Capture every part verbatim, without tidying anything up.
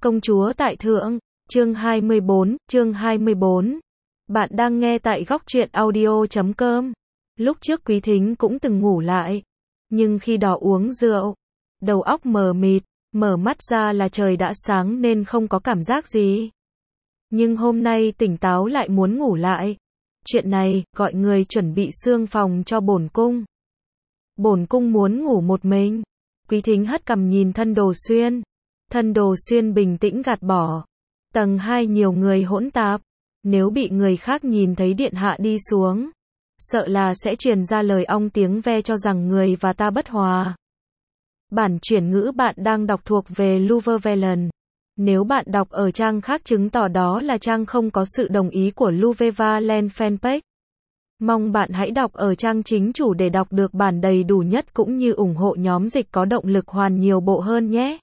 Công chúa tại thượng, chương hai mươi bốn, chương hai mươi bốn. Bạn đang nghe tại góc truyện audio chấm com. Lúc trước Quý Thính cũng từng ngủ lại, nhưng khi đó uống rượu, đầu óc mờ mịt, mở mắt ra là trời đã sáng nên không có cảm giác gì. Nhưng hôm nay tỉnh táo lại muốn ngủ lại. Chuyện này, gọi người chuẩn bị xương phòng cho bổn cung. Bổn cung muốn ngủ một mình. Quý Thính hất cằm nhìn Thân Đồ Xuyên. Thân Đồ Xuyên bình tĩnh gạt bỏ. Tầng hai nhiều người hỗn tạp. Nếu bị người khác nhìn thấy điện hạ đi xuống, sợ là sẽ truyền ra lời ong tiếng ve cho rằng người và ta bất hòa. Bản chuyển ngữ bạn đang đọc thuộc về Luvevelen. Nếu bạn đọc ở trang khác chứng tỏ đó là trang không có sự đồng ý của Luvevelen fanpage. Mong bạn hãy đọc ở trang chính chủ để đọc được bản đầy đủ nhất cũng như ủng hộ nhóm dịch có động lực hoàn nhiều bộ hơn nhé.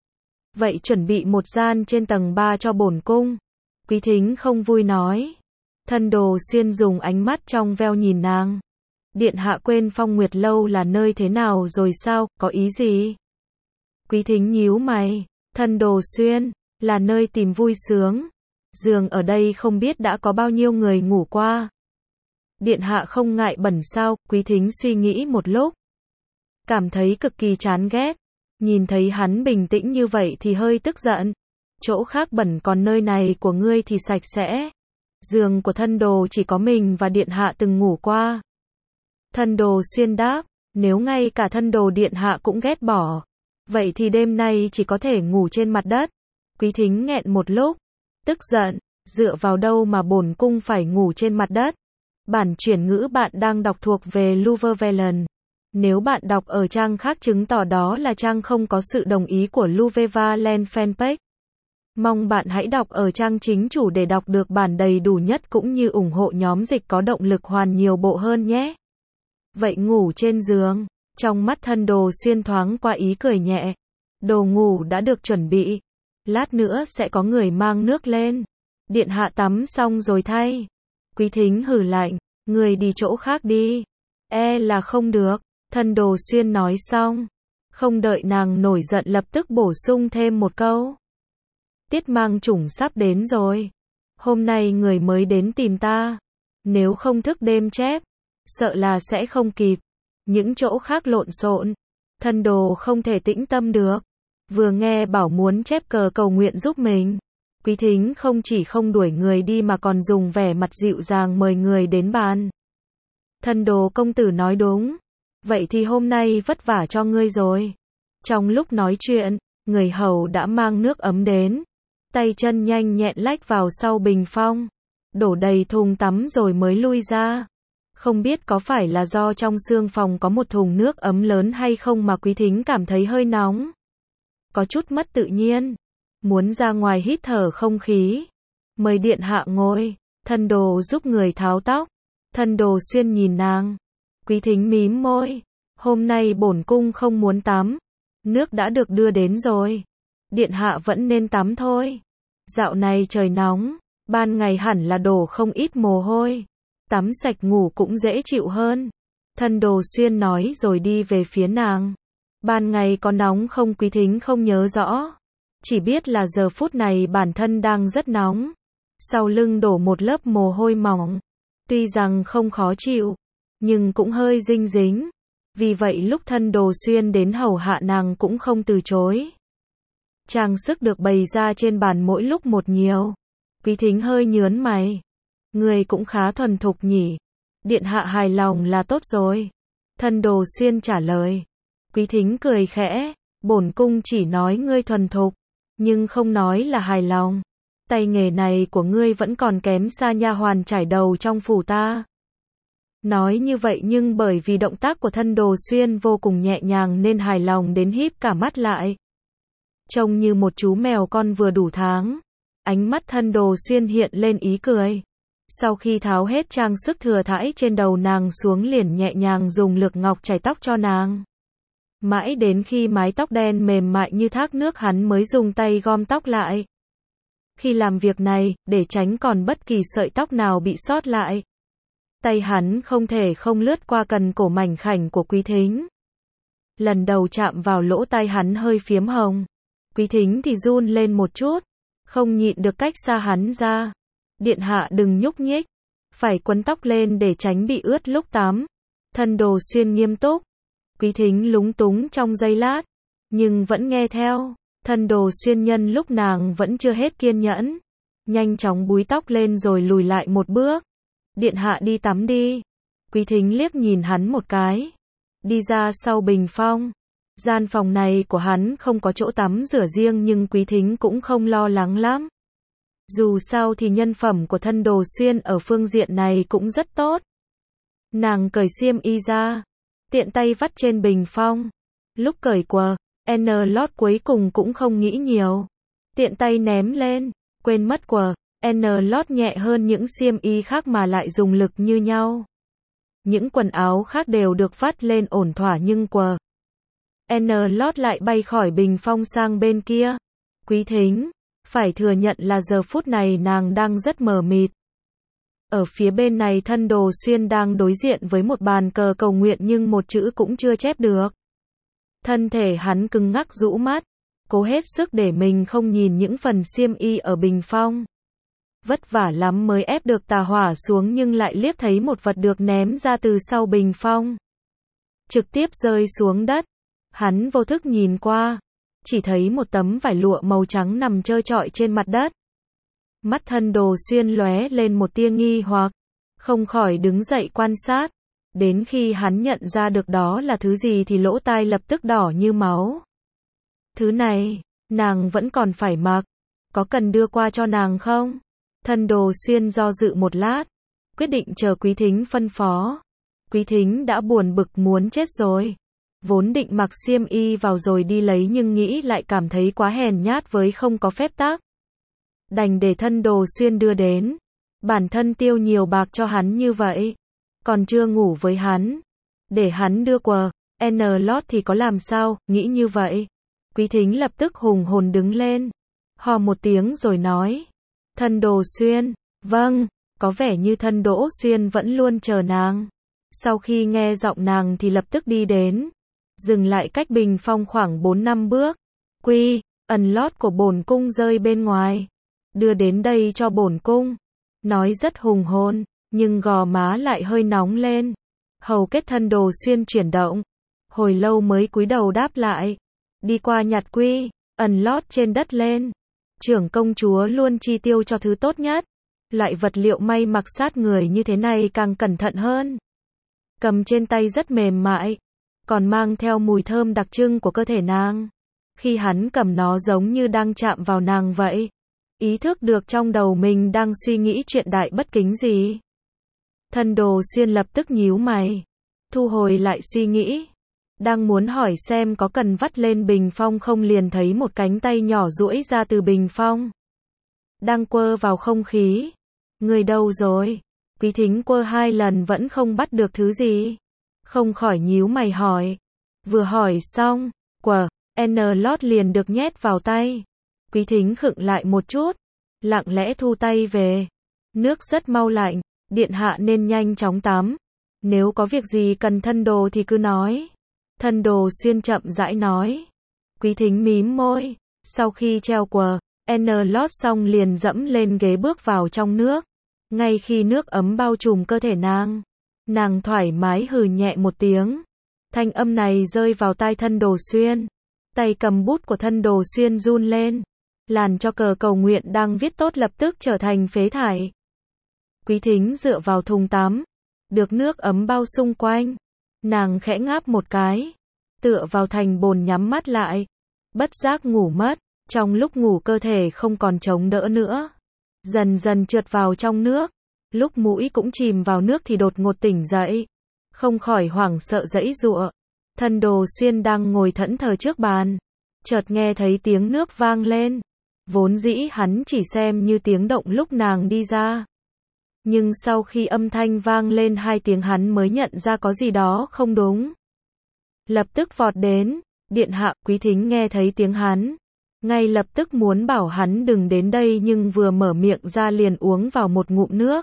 Vậy chuẩn bị một gian trên tầng ba cho bổn cung. Quý Thính không vui nói. Thân Đồ Xuyên dùng ánh mắt trong veo nhìn nàng. Điện hạ quên Phong Nguyệt Lâu là nơi thế nào rồi sao, có ý gì? Quý Thính nhíu mày. Thân Đồ Xuyên, là nơi tìm vui sướng. Giường ở đây không biết đã có bao nhiêu người ngủ qua. Điện hạ không ngại bẩn sao? Quý Thính suy nghĩ một lúc, cảm thấy cực kỳ chán ghét. Nhìn thấy hắn bình tĩnh như vậy thì hơi tức giận. Chỗ khác bẩn còn nơi này của ngươi thì sạch sẽ. Giường của Thân Đồ chỉ có mình và điện hạ từng ngủ qua. Thân Đồ Xuyên đáp, nếu ngay cả Thân Đồ điện hạ cũng ghét bỏ, vậy thì đêm nay chỉ có thể ngủ trên mặt đất. Quý Thính nghẹn một lúc, tức giận, dựa vào đâu mà bổn cung phải ngủ trên mặt đất? Bản chuyển ngữ bạn đang đọc thuộc về Luvevelen. Nếu bạn đọc ở trang khác chứng tỏ đó là trang không có sự đồng ý của Luvevelen fanpage. Mong bạn hãy đọc ở trang chính chủ để đọc được bản đầy đủ nhất cũng như ủng hộ nhóm dịch có động lực hoàn nhiều bộ hơn nhé. Vậy ngủ trên giường. Trong mắt Thân Đồ Xuyên thoáng qua ý cười nhẹ. Đồ ngủ đã được chuẩn bị. Lát nữa sẽ có người mang nước lên. Điện hạ tắm xong rồi thay. Quý Thính hừ lạnh. Người đi chỗ khác đi. E là không được. Thân Đồ Xuyên nói xong, không đợi nàng nổi giận lập tức bổ sung thêm một câu. Tiết mang chủng sắp đến rồi. Hôm nay người mới đến tìm ta. Nếu không thức đêm chép, sợ là sẽ không kịp. Những chỗ khác lộn xộn, Thân Đồ không thể tĩnh tâm được. Vừa nghe bảo muốn chép cờ cầu nguyện giúp mình, Quý Thính không chỉ không đuổi người đi mà còn dùng vẻ mặt dịu dàng mời người đến bàn. Thân Đồ công tử nói đúng. Vậy thì hôm nay vất vả cho ngươi rồi. Trong lúc nói chuyện, người hầu đã mang nước ấm đến. Tay chân nhanh nhẹn lách vào sau bình phong, đổ đầy thùng tắm rồi mới lui ra. Không biết có phải là do trong xương phòng có một thùng nước ấm lớn hay không mà Quý Thính cảm thấy hơi nóng. Có chút mất tự nhiên. Muốn ra ngoài hít thở không khí. Mời điện hạ ngồi. Thân Đồ giúp người tháo tóc. Thân Đồ Xuyên nhìn nàng. Quý Thính mím môi. Hôm nay bổn cung không muốn tắm. Nước đã được đưa đến rồi. Điện hạ vẫn nên tắm thôi. Dạo này trời nóng. Ban ngày hẳn là đổ không ít mồ hôi. Tắm sạch ngủ cũng dễ chịu hơn. Thân Đồ Xuyên nói rồi đi về phía nàng. Ban ngày có nóng không? Quý Thính không nhớ rõ. Chỉ biết là giờ phút này bản thân đang rất nóng. Sau lưng đổ một lớp mồ hôi mỏng. Tuy rằng không khó chịu, nhưng cũng hơi dinh dính. Vì vậy lúc Thân Đồ Xuyên đến hầu hạ nàng cũng không từ chối. Trang sức được bày ra trên bàn mỗi lúc một nhiều. Quý Thính hơi nhớn mày. Người cũng khá thuần thục nhỉ. Điện hạ hài lòng là tốt rồi. Thân Đồ Xuyên trả lời. Quý Thính cười khẽ. Bổn cung chỉ nói ngươi thuần thục, nhưng không nói là hài lòng. Tay nghề này của ngươi vẫn còn kém xa nha hoàn trải đầu trong phủ ta. Nói như vậy nhưng bởi vì động tác của Thân Đồ Xuyên vô cùng nhẹ nhàng nên hài lòng đến híp cả mắt lại. Trông như một chú mèo con vừa đủ tháng. Ánh mắt Thân Đồ Xuyên hiện lên ý cười. Sau khi tháo hết trang sức thừa thãi trên đầu nàng xuống liền nhẹ nhàng dùng lược ngọc chải tóc cho nàng. Mãi đến khi mái tóc đen mềm mại như thác nước hắn mới dùng tay gom tóc lại. Khi làm việc này, để tránh còn bất kỳ sợi tóc nào bị sót lại, tay hắn không thể không lướt qua cần cổ mảnh khảnh của Quý Thính. Lần đầu chạm vào lỗ tai hắn hơi phiếm hồng. Quý Thính thì run lên một chút, không nhịn được cách xa hắn ra. Điện hạ đừng nhúc nhích, phải quấn tóc lên để tránh bị ướt lúc tắm. Thân Đồ Xuyên nghiêm túc. Quý Thính lúng túng trong giây lát, nhưng vẫn nghe theo. Thân Đồ Xuyên nhân lúc nàng vẫn chưa hết kiên nhẫn, nhanh chóng búi tóc lên rồi lùi lại một bước. Điện hạ đi tắm đi. Quý Thính liếc nhìn hắn một cái, đi ra sau bình phong. Gian phòng này của hắn không có chỗ tắm rửa riêng nhưng Quý Thính cũng không lo lắng lắm. Dù sao thì nhân phẩm của Thân Đồ Xuyên ở phương diện này cũng rất tốt. Nàng cởi xiêm y ra, tiện tay vắt trên bình phong. Lúc cởi quần N-lót cuối cùng cũng không nghĩ nhiều, tiện tay ném lên, quên mất quần N-lót nhẹ hơn những xiêm y khác mà lại dùng lực như nhau. Những quần áo khác đều được vắt lên ổn thỏa nhưng quần N-lót lại bay khỏi bình phong sang bên kia. Quý Thính phải thừa nhận là giờ phút này nàng đang rất mờ mịt. Ở phía bên này Thân Đồ Xuyên đang đối diện với một bàn cờ cầu nguyện nhưng một chữ cũng chưa chép được. Thân thể hắn cứng ngắc rũ mắt, cố hết sức để mình không nhìn những phần xiêm y ở bình phong. Vất vả lắm mới ép được tà hỏa xuống nhưng lại liếc thấy một vật được ném ra từ sau bình phong, trực tiếp rơi xuống đất. Hắn vô thức nhìn qua, chỉ thấy một tấm vải lụa màu trắng nằm trơ trọi trên mặt đất. Mắt Thân Đồ Xuyên lóe lên một tia nghi hoặc, không khỏi đứng dậy quan sát. Đến khi hắn nhận ra được đó là thứ gì thì lỗ tai lập tức đỏ như máu. Thứ này, nàng vẫn còn phải mặc, có cần đưa qua cho nàng không? Thân Đồ Xuyên do dự một lát, quyết định chờ Quý Thính phân phó. Quý Thính đã buồn bực muốn chết rồi. Vốn định mặc xiêm y vào rồi đi lấy nhưng nghĩ lại cảm thấy quá hèn nhát với không có phép tắc. Đành để Thân Đồ Xuyên đưa đến. Bản thân tiêu nhiều bạc cho hắn như vậy, còn chưa ngủ với hắn, để hắn đưa quần N-lót thì có làm sao, nghĩ như vậy. Quý Thính lập tức hùng hồn đứng lên, hò một tiếng rồi nói. Thân Đồ Xuyên, vâng, có vẻ như Thân Đỗ Xuyên vẫn luôn chờ nàng. Sau khi nghe giọng nàng thì lập tức đi đến, dừng lại cách bình phong khoảng bốn năm bước. Quy, ẩn lót của bổn cung rơi bên ngoài, đưa đến đây cho bổn cung. Nói rất hùng hồn, nhưng gò má lại hơi nóng lên. Hầu kết Thân Đồ Xuyên chuyển động, hồi lâu mới cúi đầu đáp lại. Đi qua nhặt quy, ẩn lót trên đất lên. Trưởng công chúa luôn chi tiêu cho thứ tốt nhất. Loại vật liệu may mặc sát người như thế này càng cẩn thận hơn. Cầm trên tay rất mềm mại, còn mang theo mùi thơm đặc trưng của cơ thể nàng. Khi hắn cầm nó giống như đang chạm vào nàng vậy. Ý thức được trong đầu mình đang suy nghĩ chuyện đại bất kính gì. Thân Đồ Xuyên lập tức nhíu mày, thu hồi lại suy nghĩ. Đang muốn hỏi xem có cần vắt lên bình phong không liền thấy một cánh tay nhỏ duỗi ra từ bình phong, đang quơ vào không khí. Người đâu rồi? Quý Thính quơ hai lần vẫn không bắt được thứ gì, không khỏi nhíu mày hỏi. Vừa hỏi xong, quần N-lót liền được nhét vào tay. Quý Thính khựng lại một chút, lặng lẽ thu tay về. Nước rất mau lạnh, điện hạ nên nhanh chóng tắm. Nếu có việc gì cần Thân Đồ thì cứ nói. Thân Đồ Xuyên chậm rãi nói. Quý Thính mím môi, sau khi treo quần N-lót xong liền dẫm lên ghế bước vào trong nước. Ngay khi nước ấm bao trùm cơ thể nàng, nàng thoải mái hừ nhẹ một tiếng. Thanh âm này rơi vào tai Thân Đồ Xuyên. Tay cầm bút của Thân Đồ Xuyên run lên, làm cho cờ cầu nguyện đang viết tốt lập tức trở thành phế thải. Quý Thính dựa vào thùng tắm, được nước ấm bao xung quanh. Nàng khẽ ngáp một cái, tựa vào thành bồn nhắm mắt lại, bất giác ngủ mất. Trong lúc ngủ cơ thể không còn chống đỡ nữa, dần dần trượt vào trong nước. Lúc mũi cũng chìm vào nước thì đột ngột tỉnh dậy, không khỏi hoảng sợ giãy giụa. Thân Đồ Xuyên đang ngồi thẫn thờ trước bàn, chợt nghe thấy tiếng nước vang lên. Vốn dĩ hắn chỉ xem như tiếng động lúc nàng đi ra, nhưng sau khi âm thanh vang lên hai tiếng hắn mới nhận ra có gì đó không đúng. Lập tức vọt đến. Điện hạ. Quý Thính nghe thấy tiếng hắn, ngay lập tức muốn bảo hắn đừng đến đây nhưng vừa mở miệng ra liền uống vào một ngụm nước,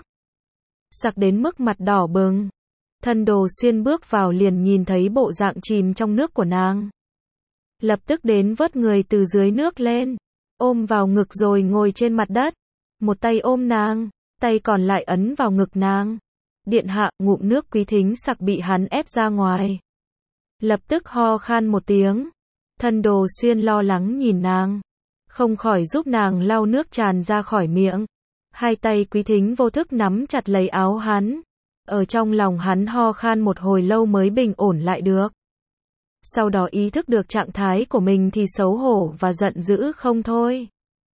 sặc đến mức mặt đỏ bừng. Thân Đồ Xuyên bước vào liền nhìn thấy bộ dạng chìm trong nước của nàng. lập tức đến vớt người từ dưới nước lên, ôm vào ngực rồi ngồi trên mặt đất, một tay ôm nàng, tay còn lại ấn vào ngực nàng. Điện hạ, ngụm nước Quý Thính sặc bị hắn ép ra ngoài. Lập tức ho khan một tiếng. Thân Đồ Xuyên lo lắng nhìn nàng, không khỏi giúp nàng lau nước tràn ra khỏi miệng. Hai tay Quý Thính vô thức nắm chặt lấy áo hắn. Ở trong lòng hắn ho khan một hồi lâu mới bình ổn lại được. Sau đó ý thức được trạng thái của mình thì xấu hổ và giận dữ không thôi.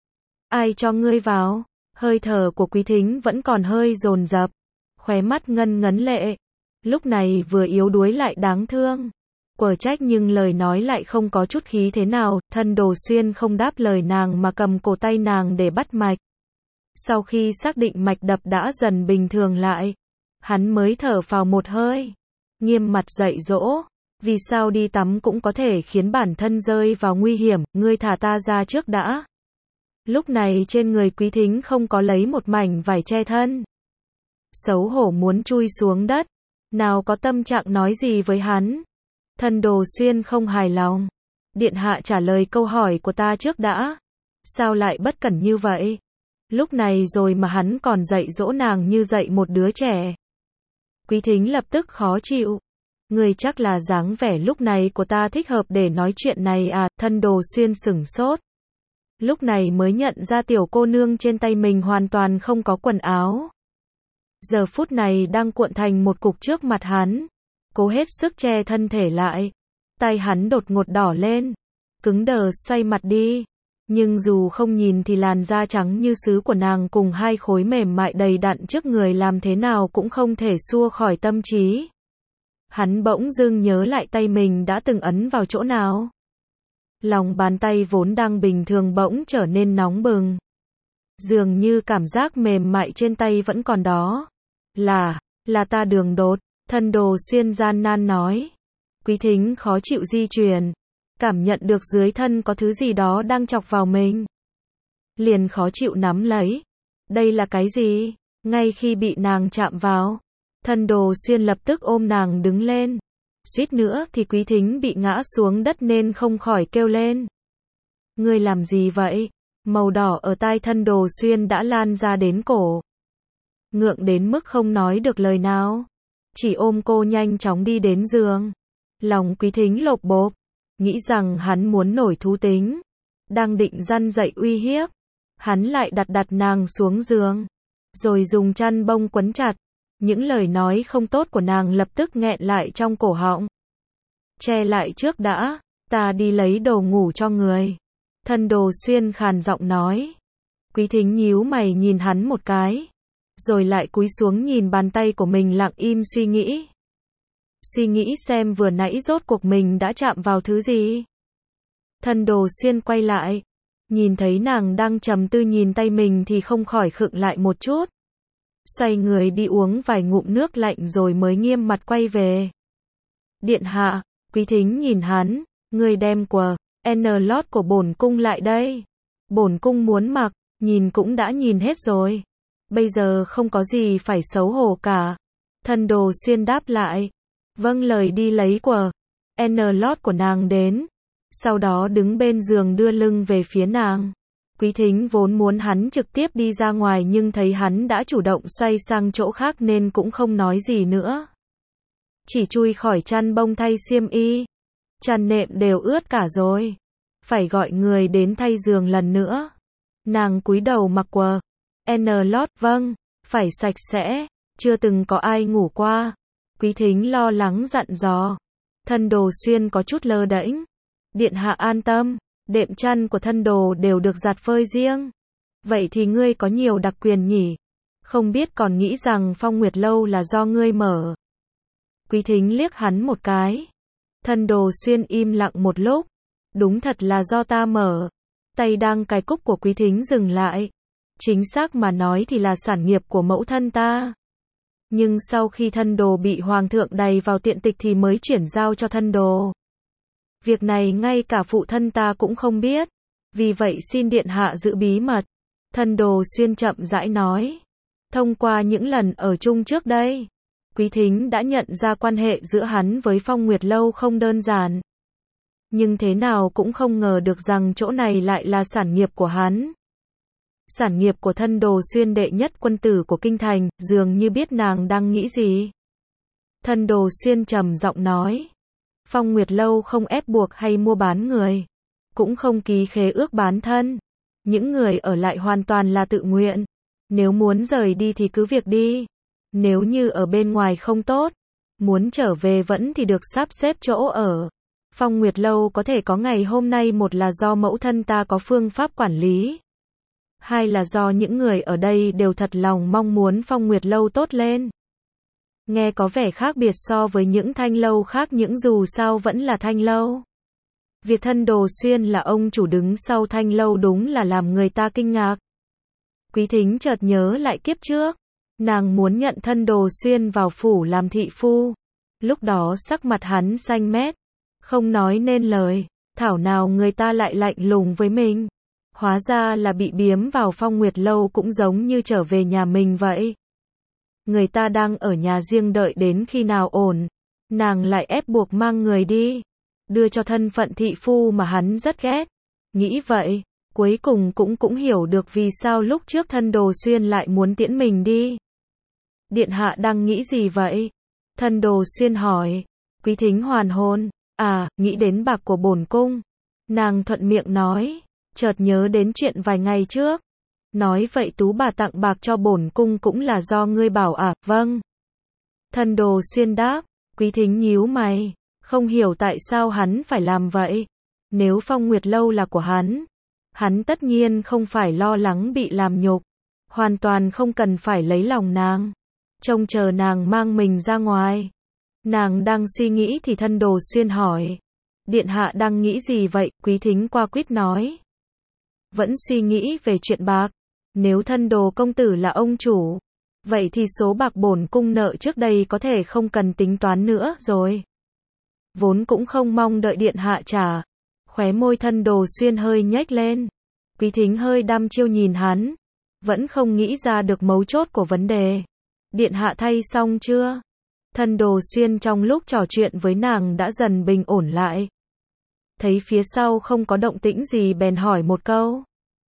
Ai cho ngươi vào? Hơi thở của Quý Thính vẫn còn hơi dồn dập, khóe mắt ngân ngấn lệ. Lúc này vừa yếu đuối lại đáng thương. Quở trách nhưng lời nói lại không có chút khí thế nào. Thân Đồ Xuyên không đáp lời nàng mà cầm cổ tay nàng để bắt mạch. Sau khi xác định mạch đập đã dần bình thường lại, hắn mới thở phào một hơi, nghiêm mặt dạy dỗ. Vì sao đi tắm cũng có thể khiến bản thân rơi vào nguy hiểm, ngươi thả ta ra trước đã. Lúc này trên người Quý Thính không có lấy một mảnh vải che thân. Xấu hổ muốn chui xuống đất, nào có tâm trạng nói gì với hắn. Thân Đồ Xuyên không hài lòng. Điện hạ trả lời câu hỏi của ta trước đã. Sao lại bất cẩn như vậy? Lúc này rồi mà hắn còn dạy dỗ nàng như dạy một đứa trẻ. Quý Thính lập tức khó chịu. Ngươi chắc là dáng vẻ lúc này của ta thích hợp để nói chuyện này à? Thân Đồ Xuyên sửng sốt. Lúc này mới nhận ra tiểu cô nương trên tay mình hoàn toàn không có quần áo. Giờ phút này đang cuộn thành một cục trước mặt hắn. Cố hết sức che thân thể lại. Tay hắn đột ngột đỏ lên. Cứng đờ xoay mặt đi. Nhưng dù không nhìn thì làn da trắng như sứ của nàng cùng hai khối mềm mại đầy đặn trước người làm thế nào cũng không thể xua khỏi tâm trí. Hắn bỗng dưng nhớ lại tay mình đã từng ấn vào chỗ nào. Lòng bàn tay vốn đang bình thường bỗng trở nên nóng bừng. Dường như cảm giác mềm mại trên tay vẫn còn đó. Là, là ta đường đột. Thân Đồ Xuyên gian nan nói. Quý Thính khó chịu di chuyển. Cảm nhận được dưới thân có thứ gì đó đang chọc vào mình. Liền khó chịu nắm lấy. Đây là cái gì? Ngay khi bị nàng chạm vào, Thân Đồ Xuyên lập tức ôm nàng đứng lên. Suýt nữa thì Quý Thính bị ngã xuống đất nên không khỏi kêu lên. Ngươi làm gì vậy? Màu đỏ ở tai Thân Đồ Xuyên đã lan ra đến cổ. Ngượng đến mức không nói được lời nào. Chỉ ôm cô nhanh chóng đi đến giường. Lòng Quý Thính lộp bộp. Nghĩ rằng hắn muốn nổi thú tính. Đang định răn dạy uy hiếp. Hắn lại đặt đặt nàng xuống giường. Rồi dùng chăn bông quấn chặt. Những lời nói không tốt của nàng lập tức nghẹn lại trong cổ họng. Che lại trước đã. Ta đi lấy đồ ngủ cho người. Thân Đồ Xuyên khàn giọng nói. Quý Thính nhíu mày nhìn hắn một cái. Rồi lại cúi xuống nhìn bàn tay của mình lặng im suy nghĩ. Suy nghĩ xem vừa nãy rốt cuộc mình đã chạm vào thứ gì. Thân Đồ Xuyên quay lại. Nhìn thấy nàng đang trầm tư nhìn tay mình thì không khỏi khựng lại một chút. Xoay người đi uống vài ngụm nước lạnh rồi mới nghiêm mặt quay về. Điện hạ, Quý Thính nhìn hắn. Ngươi đem quần lót của bổn cung lại đây. Bổn cung muốn mặc, nhìn cũng đã nhìn hết rồi. Bây giờ không có gì phải xấu hổ cả. Thân Đồ Xuyên đáp lại. Vâng lời đi lấy quần lót của nàng đến. Sau đó đứng bên giường đưa lưng về phía nàng. Quý Thính vốn muốn hắn trực tiếp đi ra ngoài nhưng thấy hắn đã chủ động xoay sang chỗ khác nên cũng không nói gì nữa. Chỉ chui khỏi chăn bông thay xiêm y. Chăn nệm đều ướt cả rồi. Phải gọi người đến thay giường lần nữa. Nàng cúi đầu mặc quần lót, vâng, phải sạch sẽ, chưa từng có ai ngủ qua. Quý Thính lo lắng dặn dò. Thân Đồ Xuyên có chút lơ đễnh. Điện hạ an tâm, đệm chăn của Thân Đồ đều được giặt phơi riêng. Vậy thì ngươi có nhiều đặc quyền nhỉ? Không biết còn nghĩ rằng Phong Nguyệt Lâu là do ngươi mở. Quý Thính liếc hắn một cái. Thân Đồ Xuyên im lặng một lúc. Đúng thật là do ta mở. Tay đang cài cúc của Quý Thính dừng lại. Chính xác mà nói thì là sản nghiệp của mẫu thân ta. Nhưng sau khi Thân Đồ bị Hoàng thượng đày vào tiện tịch thì mới chuyển giao cho Thân Đồ. Việc này ngay cả phụ thân ta cũng không biết. Vì vậy xin điện hạ giữ bí mật. Thân Đồ Xuyên chậm rãi nói. Thông qua những lần ở chung trước đây, Quý Thính đã nhận ra quan hệ giữa hắn với Phong Nguyệt Lâu không đơn giản. nhưng thế nào cũng không ngờ được rằng chỗ này lại là sản nghiệp của hắn. Sản nghiệp của Thân Đồ Xuyên, đệ nhất quân tử của kinh thành, dường như biết nàng đang nghĩ gì. Thân Đồ Xuyên trầm giọng nói, Phong Nguyệt Lâu không ép buộc hay mua bán người, cũng không ký khế ước bán thân. Những người ở lại hoàn toàn là tự nguyện. Nếu muốn rời đi thì cứ việc đi. Nếu như ở bên ngoài không tốt, muốn trở về vẫn thì được sắp xếp chỗ ở. Phong Nguyệt Lâu có thể có ngày hôm nay, một là do mẫu thân ta có phương pháp quản lý, hai là do những người ở đây đều thật lòng mong muốn Phong Nguyệt Lâu tốt lên. Nghe có vẻ khác biệt so với những thanh lâu khác, nhưng dù sao vẫn là thanh lâu. Việc Thân Đồ Xuyên là ông chủ đứng sau thanh lâu đúng là làm người ta kinh ngạc. Quý Thính chợt nhớ lại kiếp trước, nàng muốn nhận Thân Đồ Xuyên vào phủ làm thị phu. Lúc đó sắc mặt hắn xanh mét, không nói nên lời, thảo nào người ta lại lạnh lùng với mình. Hóa ra là bị biếm vào Phong Nguyệt Lâu cũng giống như trở về nhà mình vậy. Người ta đang ở nhà riêng đợi đến khi nào ổn, nàng lại ép buộc mang người đi, đưa cho thân phận thị phu mà hắn rất ghét. Nghĩ vậy, cuối cùng cũng cũng hiểu được vì sao lúc trước Thân Đồ Xuyên lại muốn tiễn mình đi. Điện hạ đang nghĩ gì vậy? Thân Đồ Xuyên hỏi. Quý Thính hoàn hồn, à, nghĩ đến bạc của bổn cung. Nàng thuận miệng nói, chợt nhớ đến chuyện vài ngày trước. Nói vậy Tú bà tặng bạc cho bổn cung cũng là do ngươi bảo à? Vâng. Thân Đồ Xuyên đáp. Quý Thính nhíu mày, không hiểu tại sao hắn phải làm vậy. Nếu Phong Nguyệt Lâu là của hắn, hắn tất nhiên không phải lo lắng bị làm nhục, hoàn toàn không cần phải lấy lòng nàng, trông chờ nàng mang mình ra ngoài. Nàng đang suy nghĩ thì Thân Đồ Xuyên hỏi, điện hạ đang nghĩ gì vậy? Quý Thính qua quýt nói, vẫn suy nghĩ về chuyện bạc. Nếu Thân Đồ công tử là ông chủ, vậy thì số bạc bổn cung nợ trước đây có thể không cần tính toán nữa rồi. Vốn cũng không mong đợi điện hạ trả. Khóe môi Thân Đồ Xuyên hơi nhếch lên. Quý Thính hơi đăm chiêu nhìn hắn, vẫn không nghĩ ra được mấu chốt của vấn đề. Điện hạ thay xong chưa? Thân Đồ Xuyên trong lúc trò chuyện với nàng đã dần bình ổn lại. Thấy phía sau không có động tĩnh gì bèn hỏi một câu.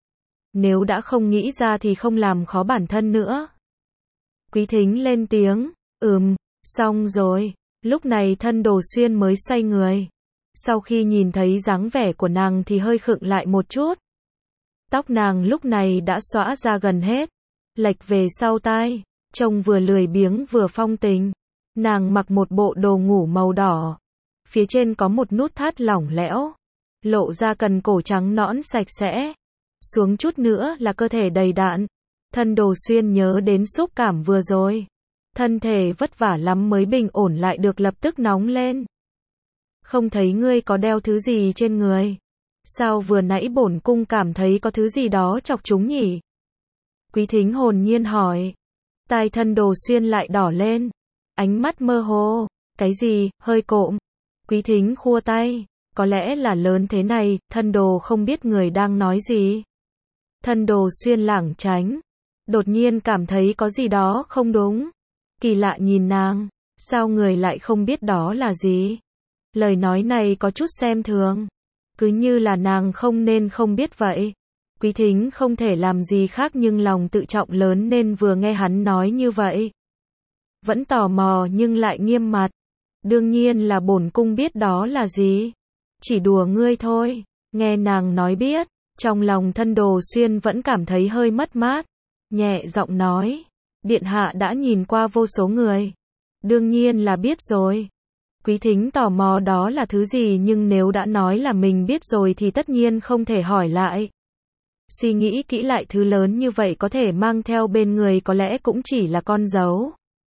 Nếu đã không nghĩ ra thì không làm khó bản thân nữa. Quý Thính lên tiếng, ừm, xong rồi. Lúc này Thân Đồ Xuyên mới xoay người. Sau khi nhìn thấy dáng vẻ của nàng thì hơi khựng lại một chút. Tóc nàng lúc này đã xõa ra gần hết, lệch về sau tai, trông vừa lười biếng vừa phong tình. Nàng mặc một bộ đồ ngủ màu đỏ, phía trên có một nút thắt lỏng lẽo, lộ ra cần cổ trắng nõn sạch sẽ, xuống chút nữa là cơ thể đầy đặn. Thân Đồ Xuyên nhớ đến xúc cảm vừa rồi, thân thể vất vả lắm mới bình ổn lại được, lập tức nóng lên. Không thấy ngươi có đeo thứ gì trên người? Sao vừa nãy bổn cung cảm thấy có thứ gì đó chọc chúng nhỉ? Quý Thính hồn nhiên hỏi. Tai Thân Đồ Xuyên lại đỏ lên, ánh mắt mơ hồ. Cái gì? Hơi cộm. Quý Thính khua tay. Có lẽ là lớn thế này, Thân Đồ không biết người đang nói gì. Thân Đồ Xuyên lảng tránh, đột nhiên cảm thấy có gì đó không đúng. Kỳ lạ nhìn nàng, sao người lại không biết đó là gì? Lời nói này có chút xem thường, cứ như là nàng không nên không biết vậy. Quý Thính không thể làm gì khác nhưng lòng tự trọng lớn nên vừa nghe hắn nói như vậy, vẫn tò mò nhưng lại nghiêm mặt. Đương nhiên là bổn cung biết đó là gì. Chỉ đùa ngươi thôi. Nghe nàng nói biết, trong lòng Thân Đồ Xuyên vẫn cảm thấy hơi mất mát. Nhẹ giọng nói, điện hạ đã nhìn qua vô số người. Đương nhiên là biết rồi. Quý Thính tò mò đó là thứ gì nhưng nếu đã nói là mình biết rồi thì tất nhiên không thể hỏi lại. Suy nghĩ kỹ lại, thứ lớn như vậy có thể mang theo bên người có lẽ cũng chỉ là con dấu.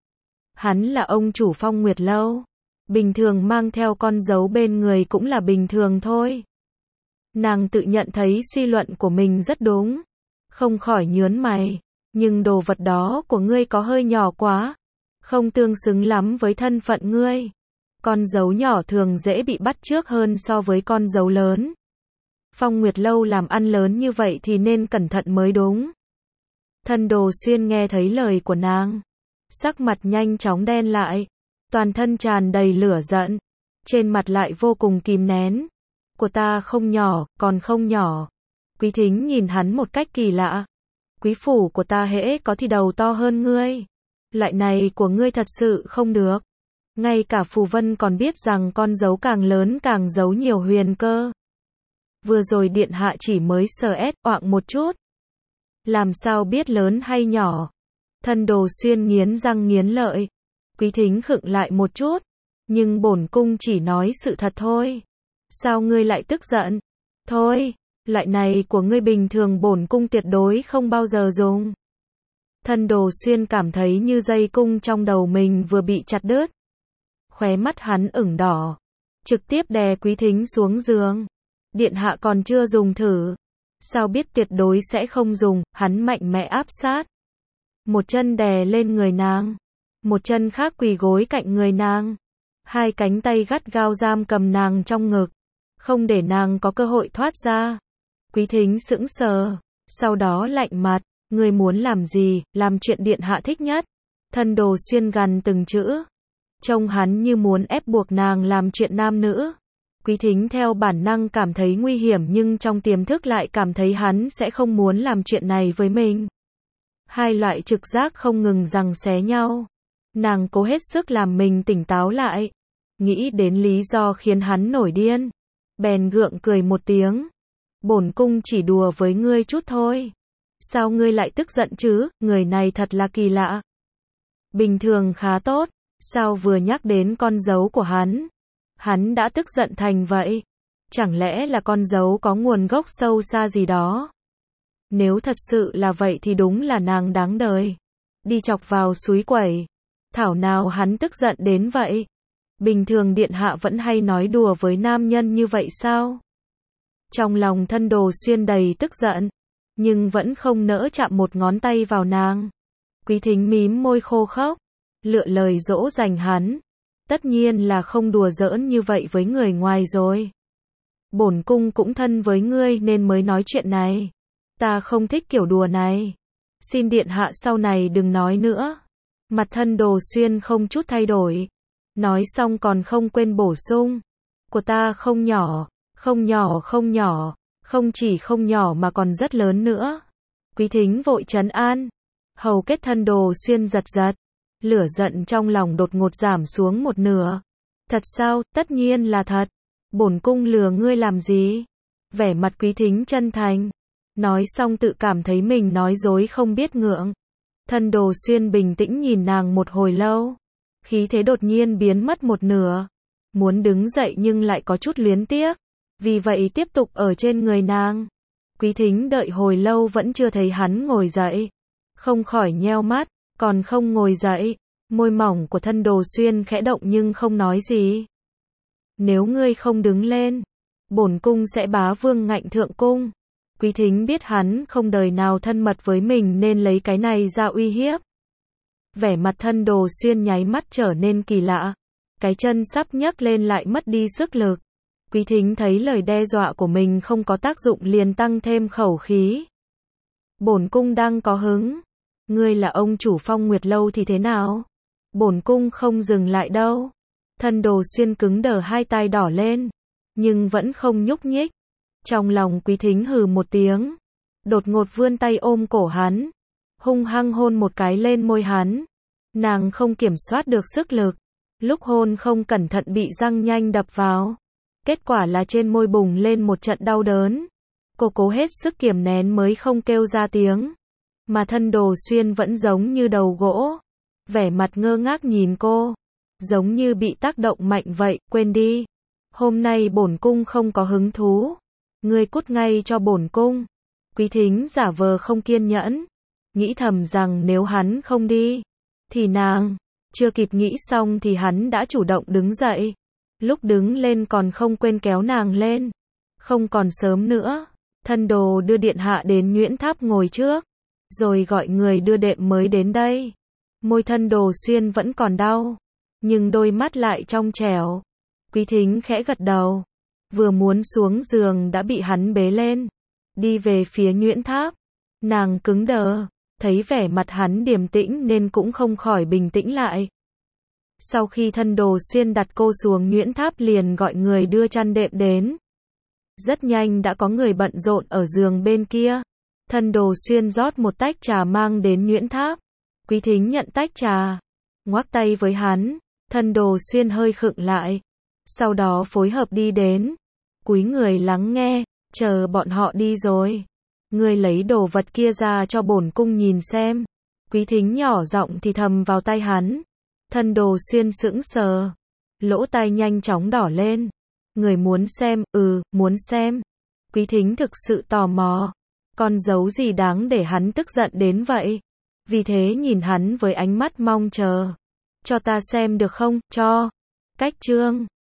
Hắn là ông chủ Phong Nguyệt Lâu, bình thường mang theo con dấu bên người cũng là bình thường thôi. Nàng tự nhận thấy suy luận của mình rất đúng, không khỏi nhớn mày. Nhưng đồ vật đó của ngươi có hơi nhỏ quá, không tương xứng lắm với thân phận ngươi. Con dấu nhỏ thường dễ bị bắt chước hơn so với con dấu lớn. Phong Nguyệt Lâu làm ăn lớn như vậy thì nên cẩn thận mới đúng. Thân Đồ Xuyên nghe thấy lời của nàng, sắc mặt nhanh chóng đen lại, toàn thân tràn đầy lửa giận, trên mặt lại vô cùng kìm nén. Của ta không nhỏ, còn không nhỏ. Quý Thính nhìn hắn một cách kỳ lạ. Quý phủ của ta hễ có thì đầu to hơn ngươi. Loại này của ngươi thật sự không được. Ngay cả Phù Vân còn biết rằng con dấu càng lớn càng giấu nhiều huyền cơ. Vừa rồi điện hạ chỉ mới sờ ét oạng một chút. Làm sao biết lớn hay nhỏ? Thân Đồ Xuyên nghiến răng nghiến lợi. Quý Thính khựng lại một chút. Nhưng bổn cung chỉ nói sự thật thôi. Sao ngươi lại tức giận? Thôi, loại này của ngươi bình thường bổn cung tuyệt đối không bao giờ dùng. Thân Đồ Xuyên cảm thấy như dây cung trong đầu mình vừa bị chặt đứt. Khóe mắt hắn ửng đỏ. Trực tiếp đè Quý Thính xuống giường. Điện hạ còn chưa dùng thử. Sao biết tuyệt đối sẽ không dùng, hắn mạnh mẽ áp sát. Một chân đè lên người nàng. Một chân khác quỳ gối cạnh người nàng. Hai cánh tay gắt gao giam cầm nàng trong ngực. Không để nàng có cơ hội thoát ra. Quý Thính sững sờ. Sau đó lạnh mặt. Ngươi muốn làm gì, làm chuyện điện hạ thích nhất. Thân Đồ Xuyên gằn từng chữ. Trông hắn như muốn ép buộc nàng làm chuyện nam nữ. Quý Thính theo bản năng cảm thấy nguy hiểm nhưng trong tiềm thức lại cảm thấy hắn sẽ không muốn làm chuyện này với mình. Hai loại trực giác không ngừng giằng xé nhau. Nàng cố hết sức làm mình tỉnh táo lại. Nghĩ đến lý do khiến hắn nổi điên. Bèn gượng cười một tiếng. Bổn cung chỉ đùa với ngươi chút thôi. Sao ngươi lại tức giận chứ, người này thật là kỳ lạ. Bình thường khá tốt, sao vừa nhắc đến con dấu của hắn, hắn đã tức giận thành vậy? Chẳng lẽ là con dấu có nguồn gốc sâu xa gì đó? Nếu thật sự là vậy thì đúng là nàng đáng đời. Đi chọc vào suối quẩy. Thảo nào hắn tức giận đến vậy? Bình thường điện hạ vẫn hay nói đùa với nam nhân như vậy sao? Trong lòng Thân Đồ Xuyên đầy tức giận. Nhưng vẫn không nỡ chạm một ngón tay vào nàng. Quý Thính mím môi khô khốc. Lựa lời dỗ dành hắn. Tất nhiên là không đùa giỡn như vậy với người ngoài rồi. Bổn cung cũng thân với ngươi nên mới nói chuyện này. Ta không thích kiểu đùa này. Xin điện hạ sau này đừng nói nữa. Mặt Thân Đồ Xuyên không chút thay đổi. Nói xong còn không quên bổ sung. Của ta không nhỏ, không nhỏ không nhỏ. Không chỉ không nhỏ mà còn rất lớn nữa. Quý Thính vội trấn an. Hầu kết Thân Đồ Xuyên giật giật. Lửa giận trong lòng đột ngột giảm xuống một nửa. Thật sao? Tất nhiên là thật. Bổn cung lừa ngươi làm gì? Vẻ mặt Quý Thính chân thành. Nói xong tự cảm thấy mình nói dối không biết ngượng. Thân Đồ Xuyên bình tĩnh nhìn nàng một hồi lâu. Khí thế đột nhiên biến mất một nửa. Muốn đứng dậy nhưng lại có chút luyến tiếc. Vì vậy tiếp tục ở trên người nàng. Quý Thính đợi hồi lâu vẫn chưa thấy hắn ngồi dậy. Không khỏi nheo mắt, còn không ngồi dậy. Môi mỏng của Thân Đồ Xuyên khẽ động nhưng không nói gì. Nếu ngươi không đứng lên, bổn cung sẽ bá vương ngạnh thượng cung. Quý Thính biết hắn không đời nào thân mật với mình nên lấy cái này ra uy hiếp. Vẻ mặt Thân Đồ Xuyên nháy mắt trở nên kỳ lạ. Cái chân sắp nhấc lên lại mất đi sức lực. Quý Thính thấy lời đe dọa của mình không có tác dụng liền tăng thêm khẩu khí. Bổn cung đang có hứng. Ngươi là ông chủ Phong Nguyệt Lâu thì thế nào? Bổn cung không dừng lại đâu. Thân Đồ Xuyên cứng đờ hai tai đỏ lên. Nhưng vẫn không nhúc nhích. Trong lòng Quý Thính hừ một tiếng. Đột ngột vươn tay ôm cổ hắn. Hung hăng hôn một cái lên môi hắn. Nàng không kiểm soát được sức lực. Lúc hôn không cẩn thận bị răng nhanh đập vào. Kết quả là trên môi bùng lên một trận đau đớn. Cô cố hết sức kiềm nén mới không kêu ra tiếng. Mà Thân Đồ Xuyên vẫn giống như đầu gỗ. Vẻ mặt ngơ ngác nhìn cô. Giống như bị tác động mạnh vậy, quên đi. Hôm nay bổn cung không có hứng thú. Ngươi cút ngay cho bổn cung. Quý Thính giả vờ không kiên nhẫn. Nghĩ thầm rằng nếu hắn không đi, thì nàng. Chưa kịp nghĩ xong thì hắn đã chủ động đứng dậy. Lúc đứng lên còn không quên kéo nàng lên. Không còn sớm nữa. Thân Đồ đưa điện hạ đến Nhuyễn Tháp ngồi trước. Rồi gọi người đưa đệm mới đến đây. Môi Thân Đồ Xuyên vẫn còn đau. Nhưng đôi mắt lại trong trẻo. Quý Thính khẽ gật đầu. Vừa muốn xuống giường đã bị hắn bế lên. Đi về phía Nhuyễn Tháp. Nàng cứng đờ. Thấy vẻ mặt hắn điềm tĩnh nên cũng không khỏi bình tĩnh lại. Sau khi Thân Đồ Xuyên đặt cô xuống Nhuyễn Tháp liền gọi người đưa chăn đệm đến. Rất nhanh đã có người bận rộn ở giường bên kia. Thân Đồ Xuyên rót một tách trà mang đến Nguyễn Tháp. Quý Thính nhận tách trà, ngoắc tay với hắn. Thân Đồ Xuyên hơi khựng lại, sau đó phối hợp đi đến, cúi người lắng nghe, chờ bọn họ đi rồi. Ngươi lấy đồ vật kia ra cho bổn cung nhìn xem. Quý Thính nhỏ giọng thì thầm vào tay hắn. Thân Đồ Xuyên sững sờ, lỗ tai nhanh chóng đỏ lên. Người muốn xem, ừ, muốn xem. Quý Thính thực sự tò mò. Con dấu gì đáng để hắn tức giận đến vậy? Vì thế nhìn hắn với ánh mắt mong chờ. Cho ta xem được không? Cho. Cách chương